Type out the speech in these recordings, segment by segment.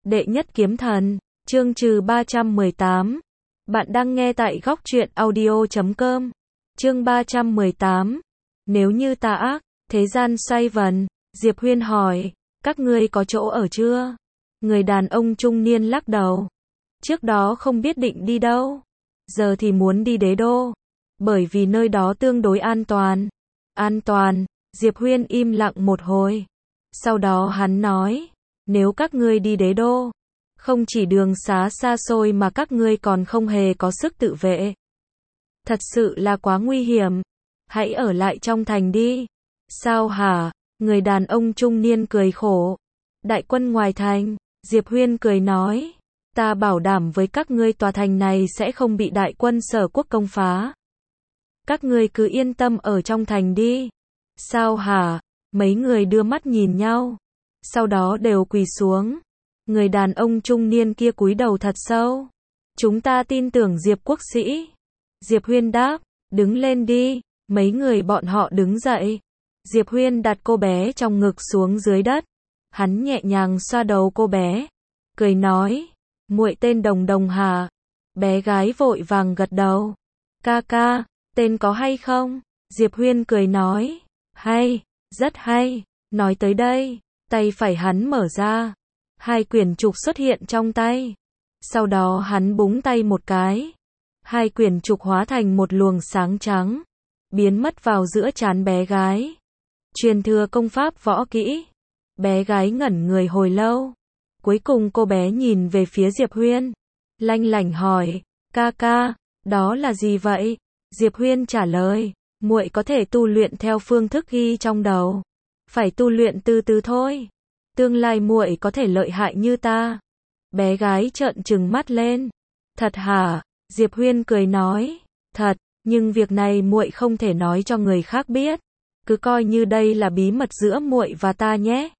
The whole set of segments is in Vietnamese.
Đệ nhất kiếm thần, chương trừ 318. Bạn đang nghe tại góc truyện audio.com. Chương 318. Nếu như ta ác, thế gian xoay vần. Diệp Huyên hỏi, các ngươi có chỗ ở chưa? Người đàn ông trung niên lắc đầu. Trước đó không biết định đi đâu. Giờ thì muốn đi Đế Đô. Bởi vì nơi đó tương đối an toàn. An toàn, Diệp Huyên im lặng một hồi. Sau đó hắn nói, nếu các ngươi đi Đế Đô, không chỉ đường xá xa xôi mà các ngươi còn không hề có sức tự vệ. Thật sự là quá nguy hiểm. Hãy ở lại trong thành đi. Sao hả? Người đàn ông trung niên cười khổ. Đại quân ngoài thành, Diệp Huyên cười nói, ta bảo đảm với các ngươi tòa thành này sẽ không bị đại quân Sở Quốc công phá. Các ngươi cứ yên tâm ở trong thành đi. Sao hả? Mấy người đưa mắt nhìn nhau. Sau đó đều quỳ xuống. Người đàn ông trung niên kia cúi đầu thật sâu. Chúng ta tin tưởng Diệp quốc sĩ. Diệp Huyên đáp, đứng lên đi. Mấy người bọn họ đứng dậy. Diệp Huyên đặt cô bé trong ngực xuống dưới đất. Hắn nhẹ nhàng xoa đầu cô bé. Cười nói, muội tên Đồng Đồng hả? Bé gái vội vàng gật đầu. Ca ca, tên có hay không? Diệp Huyên cười nói, hay, rất hay. Nói tới đây, tay phải hắn mở ra. Hai quyển trục xuất hiện trong tay. Sau đó hắn búng tay một cái. Hai quyển trục hóa thành một luồng sáng trắng. Biến mất vào giữa trán bé gái. Truyền thừa công pháp võ kỹ. Bé gái ngẩn người hồi lâu. Cuối cùng cô bé nhìn về phía Diệp Huyên. Lanh lảnh hỏi, ca ca, đó là gì vậy? Diệp Huyên trả lời, muội có thể tu luyện theo phương thức ghi trong đầu. Phải tu luyện từ từ thôi. Tương lai muội có thể lợi hại như ta. Bé gái trợn trừng mắt lên. Thật hả? Diệp Huyên cười nói, thật, nhưng việc này muội không thể nói cho người khác biết. Cứ coi như đây là bí mật giữa muội và ta nhé.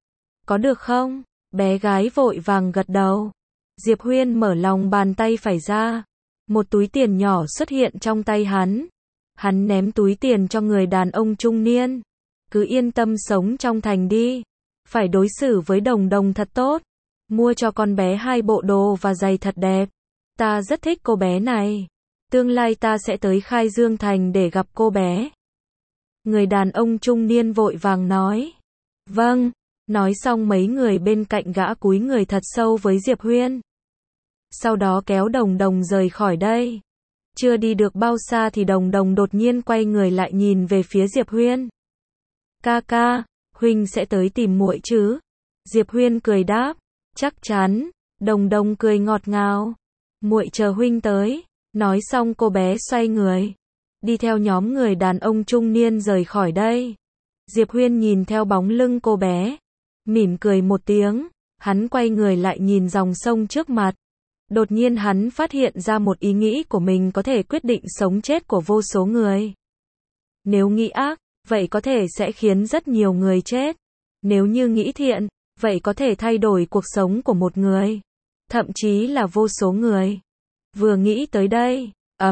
Có được không? Bé gái vội vàng gật đầu. Diệp Huyên mở lòng bàn tay phải ra. Một túi tiền nhỏ xuất hiện trong tay hắn. Hắn ném túi tiền cho người đàn ông trung niên. Cứ yên tâm sống trong thành đi. Phải đối xử với Đồng Đồng thật tốt. Mua cho con bé 2 bộ đồ và giày thật đẹp. Ta rất thích cô bé này. Tương lai ta sẽ tới Khai Dương Thành để gặp cô bé. Người đàn ông trung niên vội vàng nói. Vâng. Nói xong mấy người bên cạnh gã cúi người thật sâu với Diệp Huyên. Sau đó kéo Đồng Đồng rời khỏi đây. Chưa đi được bao xa thì Đồng Đồng đột nhiên quay người lại nhìn về phía Diệp Huyên. Ca ca, huynh sẽ tới tìm muội chứ? Diệp Huyên cười đáp, chắc chắn. Đồng Đồng cười ngọt ngào. Muội chờ huynh tới. Nói xong cô bé xoay người. Đi theo nhóm người đàn ông trung niên rời khỏi đây. Diệp Huyên nhìn theo bóng lưng cô bé. Mỉm cười một tiếng. Hắn quay người lại nhìn dòng sông trước mặt. Đột nhiên hắn phát hiện ra một ý nghĩ của mình có thể quyết định sống chết của vô số người. Nếu nghĩ ác, vậy có thể sẽ khiến rất nhiều người chết. Nếu như nghĩ thiện, vậy có thể thay đổi cuộc sống của một người. Thậm chí là vô số người. Vừa nghĩ tới đây,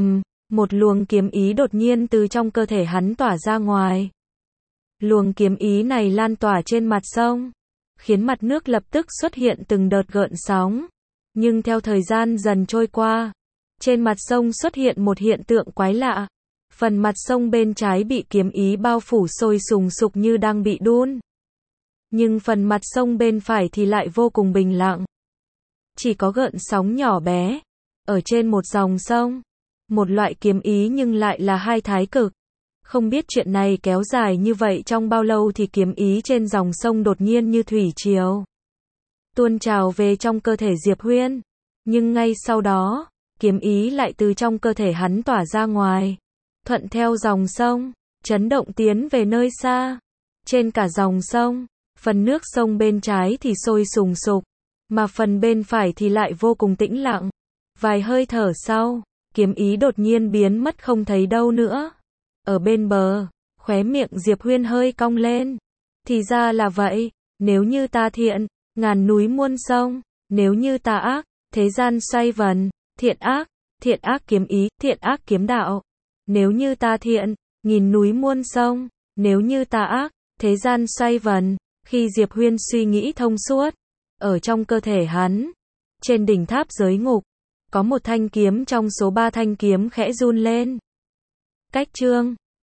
một luồng kiếm ý đột nhiên từ trong cơ thể hắn tỏa ra ngoài. Luồng kiếm ý này lan tỏa trên mặt sông, khiến mặt nước lập tức xuất hiện từng đợt gợn sóng. Nhưng theo thời gian dần trôi qua, trên mặt sông xuất hiện một hiện tượng quái lạ. Phần mặt sông bên trái bị kiếm ý bao phủ sôi sùng sục như đang bị đun. Nhưng phần mặt sông bên phải thì lại vô cùng bình lặng. Chỉ có gợn sóng nhỏ bé. Ở trên một dòng sông. Một loại kiếm ý nhưng lại là hai thái cực. Không biết chuyện này kéo dài như vậy trong bao lâu thì kiếm ý trên dòng sông đột nhiên như thủy triều tuôn trào về trong cơ thể Diệp Huyên. Nhưng ngay sau đó, kiếm ý lại từ trong cơ thể hắn tỏa ra ngoài. Thuận theo dòng sông, chấn động tiến về nơi xa. Trên cả dòng sông, phần nước sông bên trái thì sôi sùng sục, mà phần bên phải thì lại vô cùng tĩnh lặng. Vài hơi thở sau, kiếm ý đột nhiên biến mất không thấy đâu nữa. Ở bên bờ, khóe miệng Diệp Huyên hơi cong lên. Thì ra là vậy, nếu như ta thiện, ngàn núi muôn sông, nếu như ta ác, thế gian xoay vần, thiện ác kiếm ý, thiện ác kiếm đạo. Nếu như ta thiện, nghìn núi muôn sông, nếu như ta ác, thế gian xoay vần. Khi Diệp Huyên suy nghĩ thông suốt, Ở trong cơ thể hắn, trên đỉnh tháp giới ngục, có một thanh kiếm trong số 3 thanh kiếm khẽ run lên. Cách chương